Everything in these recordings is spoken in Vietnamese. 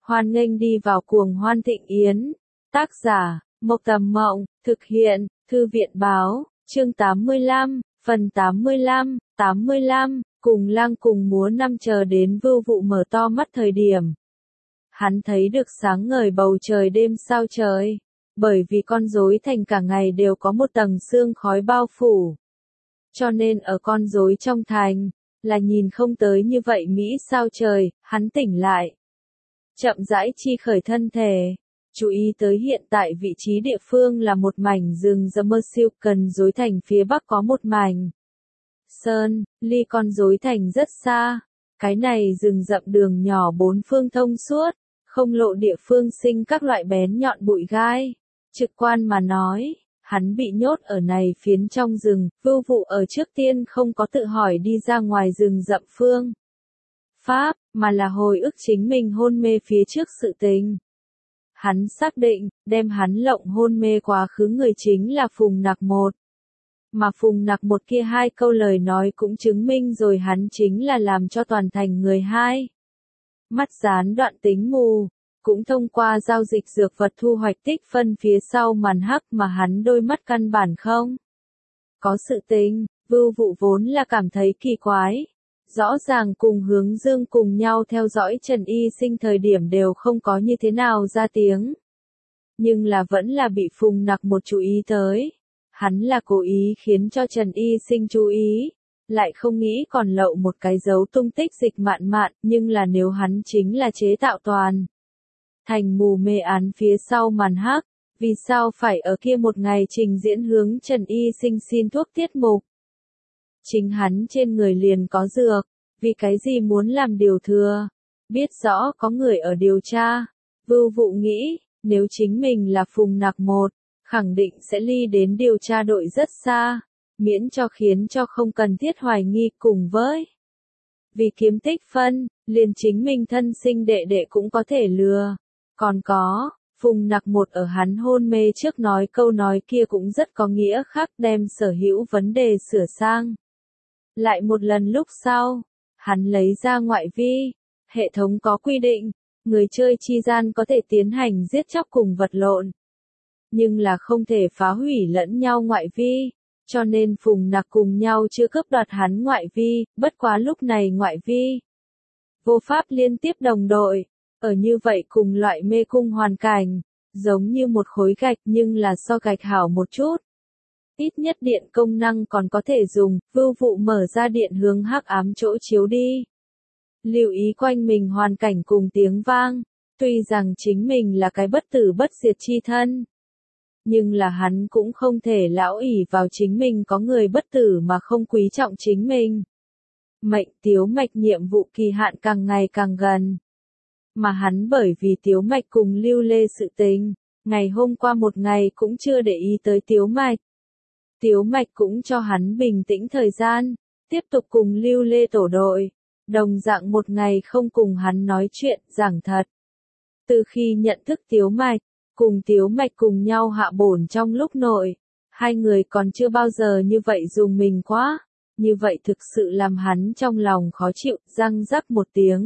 Hoan nghênh đi vào cuồng hoan thịnh yến. Tác giả, Mộc Tầm Mộng, thực hiện, Thư viện Báo, chương 85, phần 85, cùng lang cùng múa năm chờ đến Vưu Vụ mở to mắt thời điểm. Hắn thấy được sáng ngời bầu trời đêm sao trời, bởi vì con rối thành cả ngày đều có một tầng sương khói bao phủ. Cho nên ở con rối trong thành, là nhìn không tới như vậy Mỹ sao trời, hắn tỉnh lại. Chậm rãi chi khởi thân thể, chú ý tới hiện tại vị trí địa phương là một mảnh rừng rậm mơ siêu, cần rối thành phía bắc có một mảnh sơn, ly con rối thành rất xa. Cái này rừng rậm đường nhỏ bốn phương thông suốt, không lộ địa phương sinh các loại bén nhọn bụi gai. Trực quan mà nói, hắn bị nhốt ở này phiến trong rừng. Vưu Vụ ở trước tiên không có tự hỏi đi ra ngoài rừng rậm phương pháp, mà là hồi ức chính mình hôn mê phía trước sự tình. Hắn xác định, đem hắn lộng hôn mê quá khứ người chính là Phùng Nặc Một. Mà Phùng Nặc Một kia hai câu lời nói cũng chứng minh rồi hắn chính là làm cho toàn thành người hai mắt gián đoạn tính mù, cũng thông qua giao dịch dược vật thu hoạch tích phân phía sau màn hắc mà hắn đôi mắt căn bản không có sự tình. Vưu Vụ vốn là cảm thấy kỳ quái. Rõ ràng cùng Hướng Dương cùng nhau theo dõi Trần Y Sinh thời điểm đều không có như thế nào ra tiếng. Nhưng là vẫn là bị Phùng Nặc Một chú ý tới. Hắn là cố ý khiến cho Trần Y Sinh chú ý, lại không nghĩ còn lậu một cái dấu tung tích Dịch Mạn Mạn, nhưng là nếu hắn chính là chế tạo toàn thành mù mê án phía sau màn hắc, vì sao phải ở kia một ngày trình diễn hướng Trần Y Sinh xin thuốc tiết mục? Chính hắn trên người liền có dược, vì cái gì muốn làm điều thừa? Biết rõ có người ở điều tra. Vưu Vụ nghĩ, nếu chính mình là Phùng Nặc Một, khẳng định sẽ ly đến điều tra đội rất xa, miễn cho khiến cho không cần thiết hoài nghi. Cùng với vì kiếm tích phân, liền chính mình thân sinh đệ đệ cũng có thể lừa. Còn có, Phùng Nặc Một ở hắn hôn mê trước nói câu nói kia cũng rất có nghĩa khác, đem sở hữu vấn đề sửa sang lại một lần lúc sau, hắn lấy ra ngoại vi. Hệ thống có quy định, người chơi chi gian có thể tiến hành giết chóc cùng vật lộn, nhưng là không thể phá hủy lẫn nhau ngoại vi, cho nên Phùng Nặc cùng nhau chưa cướp đoạt hắn ngoại vi, bất quá lúc này ngoại vi vô pháp liên tiếp đồng đội, ở như vậy cùng loại mê cung hoàn cảnh, giống như một khối gạch nhưng là so gạch hảo một chút. Ít nhất điện công năng còn có thể dùng. Vưu Vụ mở ra điện hướng hắc ám chỗ chiếu đi. Lưu ý quanh mình hoàn cảnh cùng tiếng vang. Tuy rằng chính mình là cái bất tử bất diệt chi thân, nhưng là hắn cũng không thể lão ỷ vào chính mình có người bất tử mà không quý trọng chính mình. Mệnh Tiếu Mạch nhiệm vụ kỳ hạn càng ngày càng gần. Mà hắn bởi vì Tiếu Mạch cùng Lưu Lê sự tình, ngày hôm qua một ngày cũng chưa để ý tới Tiếu Mạch. Tiếu Mạch cũng cho hắn bình tĩnh thời gian, tiếp tục cùng Lưu Lê tổ đội, đồng dạng một ngày không cùng hắn nói chuyện, giảng thật. Từ khi nhận thức Tiếu Mạch, cùng Tiếu Mạch cùng nhau hạ bổn trong lúc nội, hai người còn chưa bao giờ như vậy dùng mình quá, như vậy thực sự làm hắn trong lòng khó chịu, răng rắc một tiếng.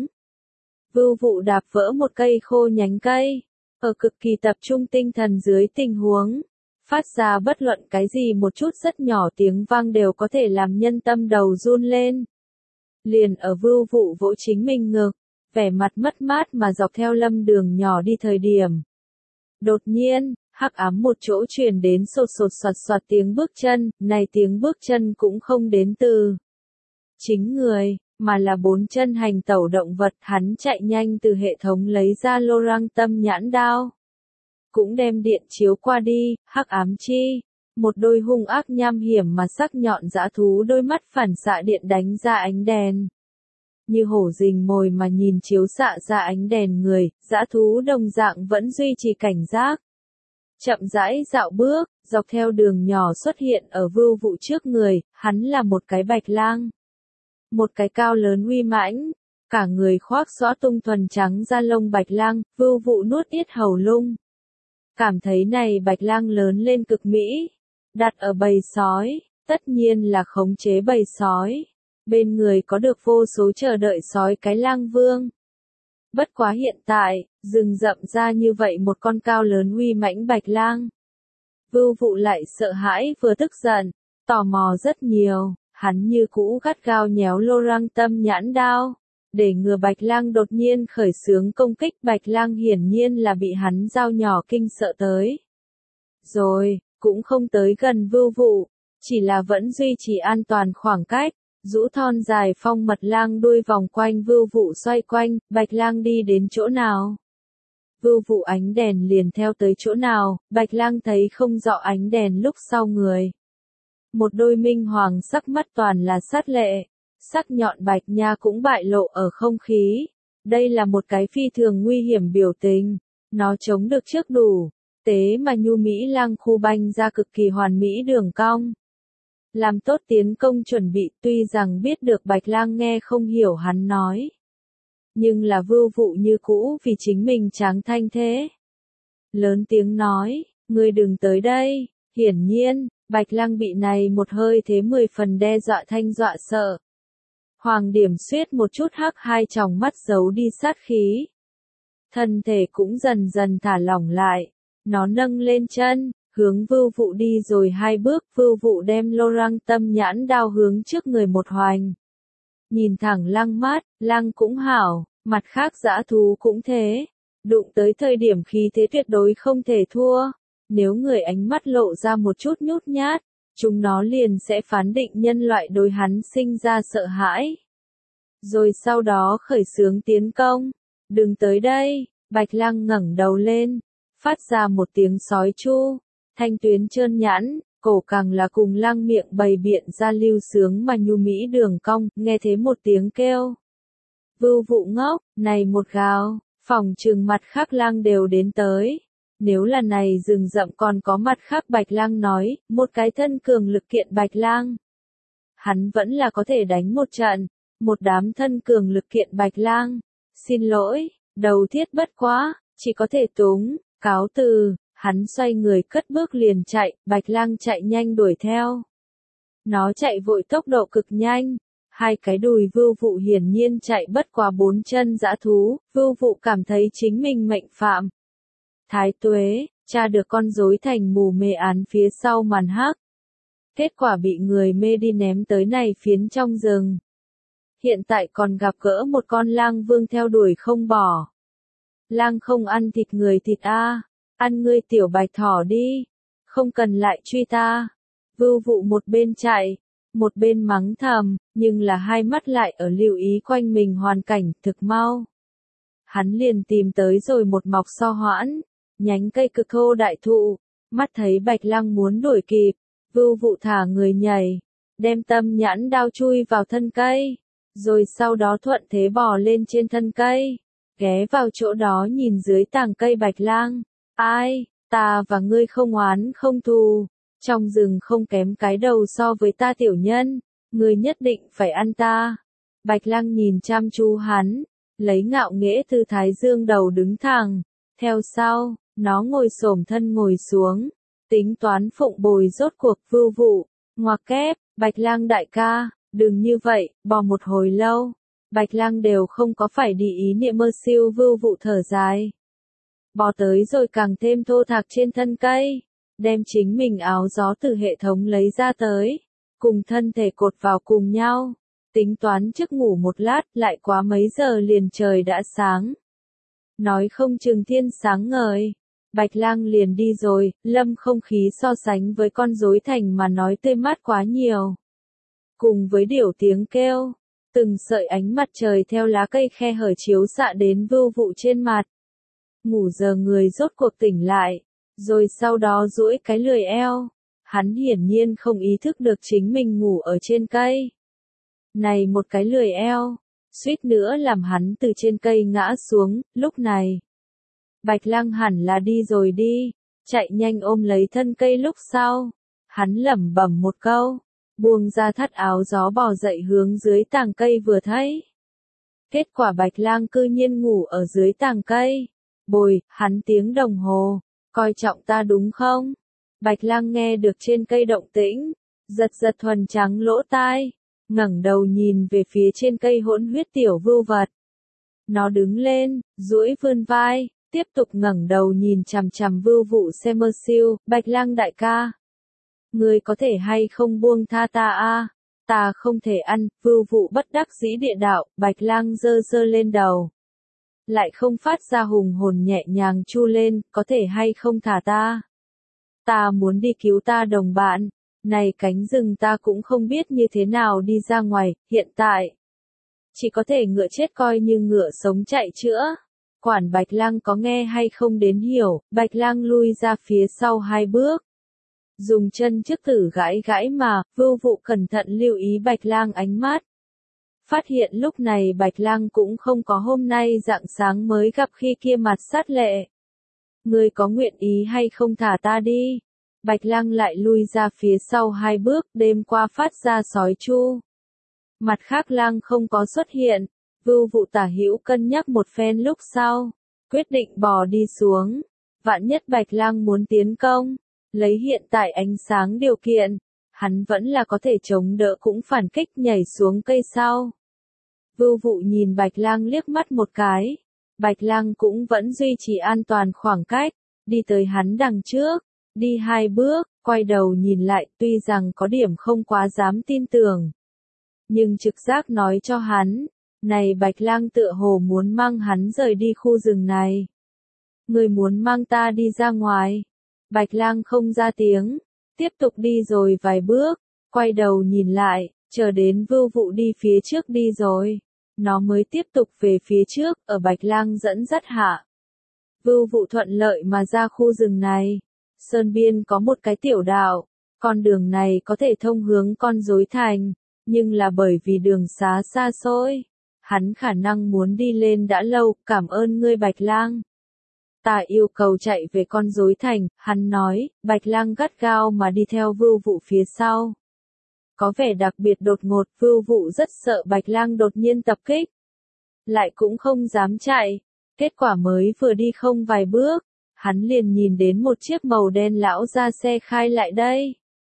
Vưu Vụ đạp vỡ một cây khô nhánh cây, ở cực kỳ tập trung tinh thần dưới tình huống, phát ra bất luận cái gì một chút rất nhỏ tiếng vang đều có thể làm nhân tâm đầu run lên. Liền ở Vưu Vụ vỗ chính mình ngực, vẻ mặt mất mát mà dọc theo lâm đường nhỏ đi thời điểm. Đột nhiên, hắc ám một chỗ truyền đến sột sột soạt soạt tiếng bước chân, này tiếng bước chân cũng không đến từ chính người, mà là bốn chân hành tẩu động vật. Hắn chạy nhanh từ hệ thống lấy ra lô răng tâm nhãn đao, cũng đem điện chiếu qua đi. Hắc ám chi, một đôi hung ác nham hiểm mà sắc nhọn dã thú đôi mắt phản xạ điện đánh ra ánh đèn, như hổ rình mồi mà nhìn chiếu xạ ra ánh đèn người. Dã thú đồng dạng vẫn duy trì cảnh giác, chậm rãi dạo bước, dọc theo đường nhỏ xuất hiện ở Vưu Vụ trước người. Hắn là một cái bạch lang, một cái cao lớn uy mãnh, cả người khoác xõa tung thuần trắng da lông bạch lang. Vưu Vụ nuốt yết hầu lung, cảm thấy này bạch lang lớn lên cực mỹ, đặt ở bầy sói, tất nhiên là khống chế bầy sói. Bên người có được vô số chờ đợi sói cái lang vương. Bất quá hiện tại, rừng rậm ra như vậy một con cao lớn uy mãnh bạch lang. Vưu Vụ lại sợ hãi vừa tức giận, tò mò rất nhiều, hắn như cũ gắt gao nhéo lô răng tâm nhãn đao. Để ngừa bạch lang đột nhiên khởi xướng công kích, bạch lang hiển nhiên là bị hắn dao nhỏ kinh sợ tới. Rồi, cũng không tới gần Vưu Vụ, chỉ là vẫn duy trì an toàn khoảng cách, rũ thon dài phong mật lang đuôi vòng quanh Vưu Vụ xoay quanh, bạch lang đi đến chỗ nào. Vưu Vụ ánh đèn liền theo tới chỗ nào, bạch lang thấy không rõ ánh đèn lúc sau người. Một đôi minh hoàng sắc mắt toàn là sát lệ, sắc nhọn bạch nha cũng bại lộ ở không khí. Đây là một cái phi thường nguy hiểm biểu tình, nó chống được trước đủ, tế mà nhu mỹ lang khu banh ra cực kỳ hoàn mỹ đường cong. Làm tốt tiến công chuẩn bị, tuy rằng biết được bạch lang nghe không hiểu hắn nói. Nhưng là Vưu Vụ như cũ vì chính mình tráng thanh thế. Lớn tiếng nói, ngươi đừng tới đây, hiển nhiên, bạch lang bị này một hơi thế 10 phần đe dọa thanh dọa sợ. Hoàng Điểm suýt một chút hắc hai tròng mắt giấu đi sát khí. Thân thể cũng dần dần thả lỏng lại, nó nâng lên chân, hướng Vưu Vụ đi rồi 2 bước, Vưu Vụ đem lô răng tâm nhãn đao hướng trước người một hoành. Nhìn thẳng lang mắt, lang cũng hảo, mặt khác dã thú cũng thế. Đụng tới thời điểm khí thế tuyệt đối không thể thua. Nếu người ánh mắt lộ ra một chút nhút nhát, chúng nó liền sẽ phán định nhân loại đối hắn sinh ra sợ hãi. Rồi sau đó khởi xướng tiến công. Đừng tới đây, bạch lang ngẩng đầu lên, phát ra một tiếng sói chu, thanh tuyến trơn nhẵn, cổ càng là cùng lang miệng bày biện ra lưu sướng mà nhu mỹ đường cong, nghe thế một tiếng kêu. Vưu Vụ ngốc, này một gào, phòng trường mặt khác lang đều đến tới. Nếu là này rừng rậm còn có mặt khác bạch lang nói, một cái thân cường lực kiện bạch lang. Hắn vẫn là có thể đánh một trận, một đám thân cường lực kiện bạch lang. Xin lỗi, đầu thiết bất quá, chỉ có thể túng, cáo từ, hắn xoay người cất bước liền chạy, bạch lang chạy nhanh đuổi theo. Nó chạy vội tốc độ cực nhanh. 2 cái đùi Vưu Vụ hiển nhiên chạy bất quá 4 chân dã thú, Vưu Vụ cảm thấy chính mình mệnh phạm. Thái Tuế, tra được con rối thành mù mê án phía sau màn hắc. Kết quả bị người mê đi ném tới này phiến trong rừng. Hiện tại còn gặp gỡ một con lang vương theo đuổi không bỏ. Lang không ăn thịt người thịt a, ăn ngươi tiểu bạch thỏ đi, không cần lại truy ta. Vưu Vụ một bên chạy, một bên mắng thầm, nhưng là hai mắt lại ở lưu ý quanh mình hoàn cảnh, thực mau. Hắn liền tìm tới rồi một mọc so hoãn, nhánh cây cực thô đại thụ, mắt thấy bạch lang muốn đuổi kịp, Vưu Vụ thả người nhảy, đem tâm nhãn đao chui vào thân cây, rồi sau đó thuận thế bò lên trên thân cây, ghé vào chỗ đó nhìn dưới tàng cây bạch lang, ai, ta và ngươi không oán không thù. Trong rừng không kém cái đầu so với ta tiểu nhân, ngươi nhất định phải ăn ta. Bạch lang nhìn chăm chú hắn, lấy ngạo nghễ tư thái dương đầu đứng thẳng, theo sau, nó ngồi xổm thân ngồi xuống, tính toán phụng bồi rốt cuộc Vưu Vụ, ngoặc kép, bạch lang đại ca, đừng như vậy, bò một hồi lâu, bạch lang đều không có phải đi ý niệm mơ siêu Vưu Vụ thở dài. Bò tới rồi càng thêm thô thạc trên thân cây. Đem chính mình áo gió từ hệ thống lấy ra tới, cùng thân thể cột vào cùng nhau, tính toán trước ngủ một lát, lại quá mấy giờ liền trời đã sáng. Nói không chừng thiên sáng ngời, bạch lang liền đi rồi, lâm không khí so sánh với con rối thành mà nói tươi mát quá nhiều. Cùng với điểu tiếng kêu, từng sợi ánh mặt trời theo lá cây khe hở chiếu xạ đến Vưu Vụ trên mặt. Ngủ giờ người rốt cuộc tỉnh lại. Rồi sau đó duỗi cái lười eo, hắn hiển nhiên không ý thức được chính mình ngủ ở trên cây. Này một cái lười eo, suýt nữa làm hắn từ trên cây ngã xuống, lúc này. Bạch lang hẳn là đi rồi đi, chạy nhanh ôm lấy thân cây lúc sau. Hắn lẩm bẩm một câu, buông ra thắt áo gió bò dậy hướng dưới tàng cây vừa thấy. Kết quả bạch lang cư nhiên ngủ ở dưới tàng cây. Bồi, hắn tiếng đồng hồ. Coi trọng ta đúng không? Bạch lang nghe được trên cây động tĩnh, giật giật thuần trắng lỗ tai, ngẩng đầu nhìn về phía trên cây hỗn huyết tiểu vưu vật. Nó đứng lên, duỗi vươn vai, tiếp tục ngẩng đầu nhìn chằm chằm Vưu Vụ Semersiêu, Bạch Lang đại ca. Ngươi có thể hay không buông tha ta a? Ta không thể ăn, Vưu Vụ bất đắc dĩ địa đạo, Bạch Lang giơ giơ lên đầu. Lại không phát ra hùng hồn nhẹ nhàng chu lên, có thể hay không thả ta? Ta muốn đi cứu ta đồng bạn, này cánh rừng ta cũng không biết như thế nào đi ra ngoài, hiện tại. Chỉ có thể ngựa chết coi như ngựa sống chạy chữa. Quản Bạch Lang có nghe hay không đến hiểu, Bạch Lang lui ra phía sau 2 bước. Dùng chân trước tử gãi gãi mà, Vưu Vụ cẩn thận lưu ý Bạch Lang ánh mắt. Phát hiện lúc này Bạch Lang cũng không có hôm nay rạng sáng mới gặp khi kia mặt sát lệ. Ngươi có nguyện ý hay không thả ta đi? Bạch Lang lại lui ra phía sau 2 bước, đêm qua phát ra sói chu. Mặt khác Lang không có xuất hiện, Vưu Vụ tả hữu cân nhắc một phen lúc sau, quyết định bò đi xuống. Vạn nhất Bạch Lang muốn tiến công, lấy hiện tại ánh sáng điều kiện, hắn vẫn là có thể chống đỡ cũng phản kích nhảy xuống cây sau. Vưu Vụ nhìn Bạch Lang liếc mắt một cái, Bạch Lang cũng vẫn duy trì an toàn khoảng cách, đi tới hắn đằng trước, đi 2 bước, quay đầu nhìn lại, tuy rằng có điểm không quá dám tin tưởng. Nhưng trực giác nói cho hắn, này Bạch Lang tựa hồ muốn mang hắn rời đi khu rừng này. Người muốn mang ta đi ra ngoài. Bạch Lang không ra tiếng, tiếp tục đi rồi vài bước, quay đầu nhìn lại, chờ đến Vưu Vụ đi phía trước đi rồi. Nó mới tiếp tục về phía trước, ở Bạch Lang dẫn dắt hạ. Vưu Vụ thuận lợi mà ra khu rừng này. Sơn biên có một cái tiểu đạo, con đường này có thể thông hướng Con Rối Thành, nhưng là bởi vì đường xá xa xôi, hắn khả năng muốn đi lên đã lâu, cảm ơn ngươi Bạch Lang. Ta yêu cầu chạy về Con Rối Thành, hắn nói, Bạch Lang gắt gao mà đi theo Vưu Vụ phía sau. Có vẻ đặc biệt đột ngột, Vưu Vụ rất sợ Bạch Lang đột nhiên tập kích. Lại cũng không dám chạy, kết quả mới vừa đi không vài bước, hắn liền nhìn đến một chiếc màu đen lão ra xe khai lại đây.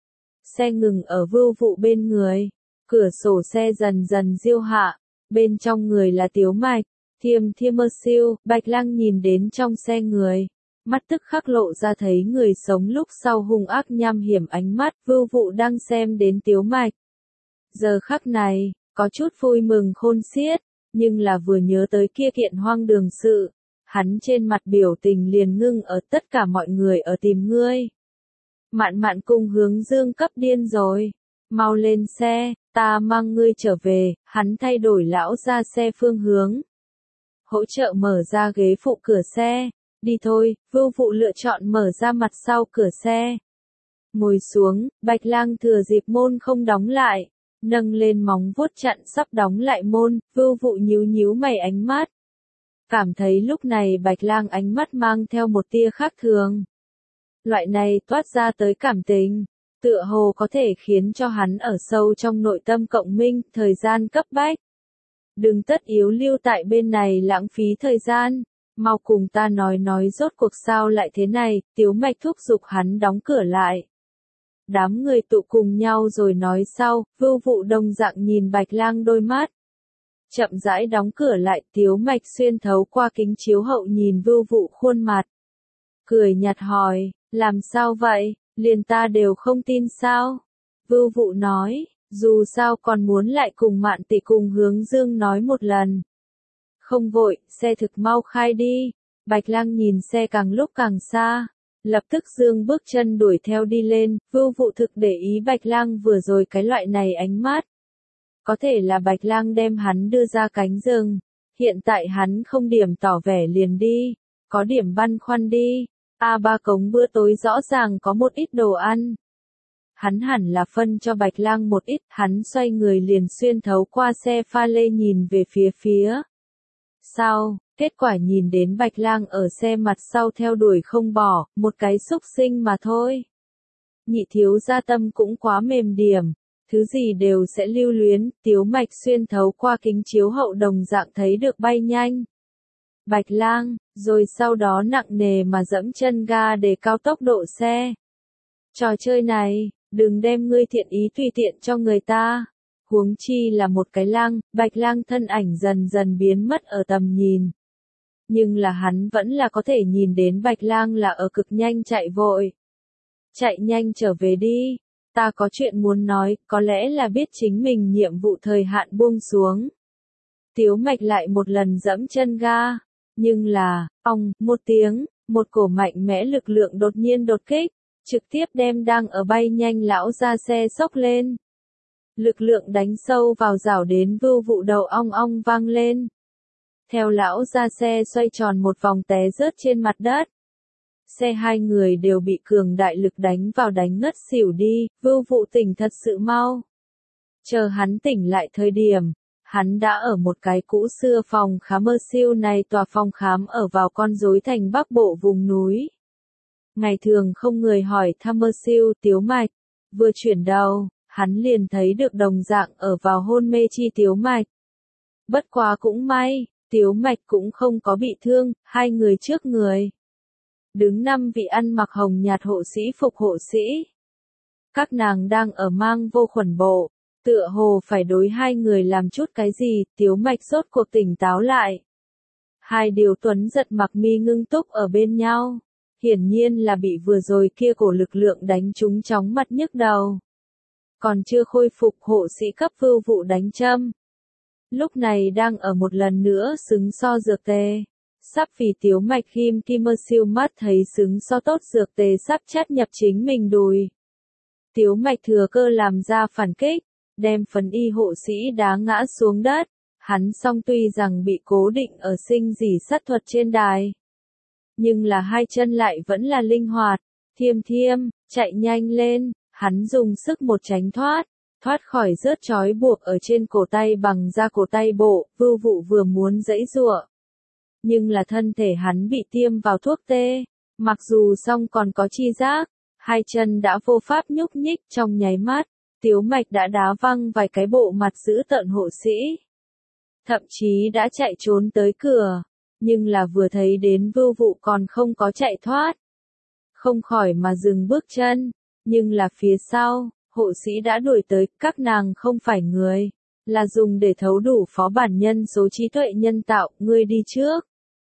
Xe ngừng ở Vưu Vụ bên người, cửa sổ xe dần dần diêu hạ, bên trong người là Tiếu Mạch, Thiêm-Thiêm-Mơ-Siêu, Bạch Lang nhìn đến trong xe người, mắt tức khắc lộ ra thấy người sống lúc sau hung ác nham hiểm ánh mắt, Vưu Vụ đang xem đến Tiếu Mạch. Giờ khắc này, có chút vui mừng khôn xiết, nhưng là vừa nhớ tới kia kiện hoang đường sự, hắn trên mặt biểu tình liền ngưng ở tất cả mọi người ở tìm ngươi. Mạn Mạn cùng Hướng Dương cấp điên rồi, mau lên xe, ta mang ngươi trở về, hắn thay đổi lão ra xe phương hướng. Hỗ trợ mở ra ghế phụ cửa xe, đi thôi, Vưu Vụ lựa chọn mở ra mặt sau cửa xe. Ngồi xuống, Bạch Lang thừa dịp môn không đóng lại, nâng lên móng vuốt chặn sắp đóng lại môn, Vưu Vụ nhíu nhíu mày ánh mắt. Cảm thấy lúc này Bạch Lang ánh mắt mang theo một tia khác thường. Loại này toát ra tới cảm tình, tựa hồ có thể khiến cho hắn ở sâu trong nội tâm cộng minh, thời gian cấp bách. Đừng tất yếu lưu tại bên này lãng phí thời gian, mau cùng ta nói rốt cuộc sao lại thế này, Tiếu Mạch thúc giục hắn đóng cửa lại. Đám người tụ cùng nhau rồi nói sau, Vưu Vụ đồng dạng nhìn Bạch Lang đôi mắt. Chậm rãi đóng cửa lại, Tiếu Mạch xuyên thấu qua kính chiếu hậu nhìn Vưu Vụ khuôn mặt. Cười nhạt hỏi, làm sao vậy, liền ta đều không tin sao? Vưu Vụ nói, dù sao còn muốn lại cùng Mạn tỷ cùng Hướng Dương nói một lần. Không vội, xe thực mau khai đi. Bạch Lang nhìn xe càng lúc càng xa, lập tức dương bước chân đuổi theo đi lên, Vưu Vụ thực để ý Bạch Lang vừa rồi cái loại này ánh mắt. Có thể là Bạch Lang đem hắn đưa ra cánh rừng, hiện tại hắn không điểm tỏ vẻ liền đi, có điểm băn khoăn đi. Ba cống bữa tối rõ ràng có một ít đồ ăn. Hắn hẳn là phân cho Bạch Lang một ít, hắn xoay người liền xuyên thấu qua xe pha lê nhìn về phía. Sau, kết quả nhìn đến Bạch Lang ở xe mặt sau theo đuổi không bỏ, một cái xúc sinh mà thôi. Nhị thiếu gia tâm cũng quá mềm điểm, thứ gì đều sẽ lưu luyến, Tiếu Mạch xuyên thấu qua kính chiếu hậu đồng dạng thấy được bay nhanh. Bạch Lang, rồi sau đó nặng nề mà dẫm chân ga để cao tốc độ xe. Trò chơi này, đừng đem ngươi thiện ý tùy tiện cho người ta. Huống chi là một cái lang, Bạch Lang thân ảnh dần dần biến mất ở tầm nhìn. Nhưng là hắn vẫn là có thể nhìn đến Bạch Lang là ở cực nhanh chạy vội. Chạy nhanh trở về đi, ta có chuyện muốn nói, có lẽ là biết chính mình nhiệm vụ thời hạn buông xuống. Tiếu Mạch lại một lần dẫm chân ga, nhưng là, một tiếng, một cổ mạnh mẽ lực lượng đột nhiên đột kích, trực tiếp đem đang ở bay nhanh lão ra xe xốc lên. Lực lượng đánh sâu vào rảo đến Vưu Vụ đầu ong ong vang lên. Theo lão ra xe xoay tròn một vòng té rớt trên mặt đất. Xe hai người đều bị cường đại lực đánh vào đánh ngất xỉu đi, Vưu Vụ tỉnh thật sự mau. Chờ hắn tỉnh lại thời điểm, hắn đã ở một cái cũ xưa phòng khám siêu này, tòa phòng khám ở vào con rối thành bắc bộ vùng núi. Ngày thường không người hỏi thăm siêu Tiếu Mạch, vừa chuyển đầu, hắn liền thấy được đồng dạng ở vào hôn mê chi Tiếu Mạch. Bất quá cũng may, Tiếu Mạch cũng không có bị thương, hai người trước người. Đứng 5 vị ăn mặc hồng nhạt hộ sĩ phục hộ sĩ. Các nàng đang ở mang vô khuẩn bộ, tựa hồ phải đối hai người làm chút cái gì, Tiếu Mạch rốt cuộc tỉnh táo lại. Hai điều tuấn giật mặc mi ngưng túc ở bên nhau, hiển nhiên là bị vừa rồi kia cổ lực lượng đánh trúng chóng mặt nhức đầu. Còn chưa khôi phục hộ sĩ cấp Vưu Vụ đánh châm. Lúc này đang ở một lần nữa xứng so dược tề. Sắp vì Tiếu Mạch Kim siêu mắt thấy xứng so tốt dược tề sắp chắt nhập chính mình đùi. Tiếu Mạch thừa cơ làm ra phản kích, đem phần y hộ sĩ đá ngã xuống đất. Hắn song tuy rằng bị cố định ở sinh dỉ sát thuật trên đài, nhưng là hai chân lại vẫn là linh hoạt, thiêm, chạy nhanh lên, hắn dùng sức một tránh thoát khỏi rớt trói buộc ở trên cổ tay bằng da cổ tay bộ, Vưu Vụ vừa muốn giãy giụa. Nhưng là thân thể hắn bị tiêm vào thuốc tê, mặc dù song còn có chi giác, hai chân đã vô pháp nhúc nhích trong nháy mắt, Tiếu Mạch đã đá văng vài cái bộ mặt dữ tợn hộ sĩ. Thậm chí đã chạy trốn tới cửa, nhưng là vừa thấy đến Vưu Vụ còn không có chạy thoát. Không khỏi mà dừng bước chân, nhưng là phía sau, hộ sĩ đã đuổi tới, các nàng không phải người, là dùng để thấu đủ phó bản nhân số trí tuệ nhân tạo, ngươi đi trước.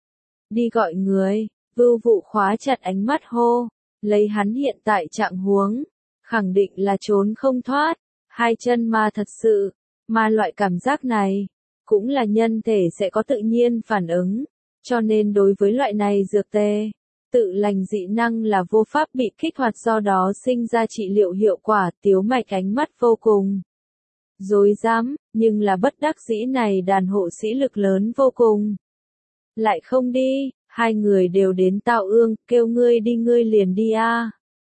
Đi gọi người, Vưu Vụ khóa chặt ánh mắt hô, lấy hắn hiện tại trạng huống, khẳng định là trốn không thoát, hai chân ma thật sự, mà loại cảm giác này, cũng là nhân thể sẽ có tự nhiên phản ứng, cho nên đối với loại này dược tê, tự lành dị năng là vô pháp bị kích hoạt, do đó sinh ra trị liệu hiệu quả. Tiếu Mạch ánh mắt vô cùng rối rắm, nhưng là bất đắc dĩ này đàn hộ sĩ lực lớn vô cùng. Lại không đi, hai người đều đến Tào Ương, kêu ngươi đi ngươi liền đi a.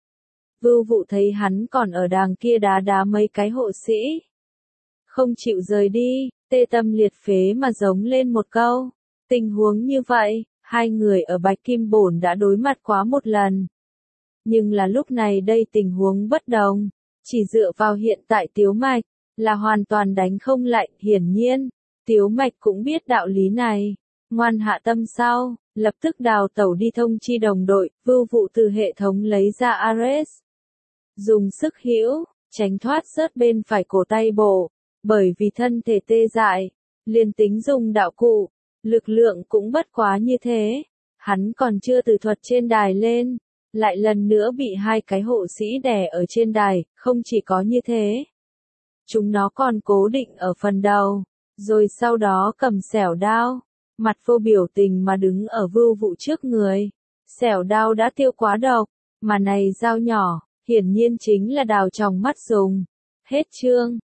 Vưu Vụ thấy hắn còn ở đàng kia đá mấy cái hộ sĩ, không chịu rời đi, tê tâm liệt phế mà giống lên một câu. Tình huống như vậy, hai người ở Bạch Kim Bổn đã đối mặt quá một lần. Nhưng là lúc này đây tình huống bất đồng, chỉ dựa vào hiện tại Tiếu Mạch, là hoàn toàn đánh không lại, hiển nhiên, Tiếu Mạch cũng biết đạo lý này, ngoan hạ tâm sau, lập tức đào tẩu đi thông chi đồng đội, Vưu Vụ từ hệ thống lấy ra Ares. Dùng sức hữu, tránh thoát rớt bên phải cổ tay bộ, bởi vì thân thể tê dại, liền tính dùng đạo cụ, lực lượng cũng bất quá như thế, hắn còn chưa từ thuật trên đài lên, lại lần nữa bị hai cái hộ sĩ đè ở trên đài, không chỉ có như thế. Chúng nó còn cố định ở phần đầu, rồi sau đó cầm xẻo đao, mặt vô biểu tình mà đứng ở Vưu Vụ trước người. Xẻo đao đã tiêu quá độc, mà này dao nhỏ, hiển nhiên chính là đào tròng mắt dùng. Hết chương.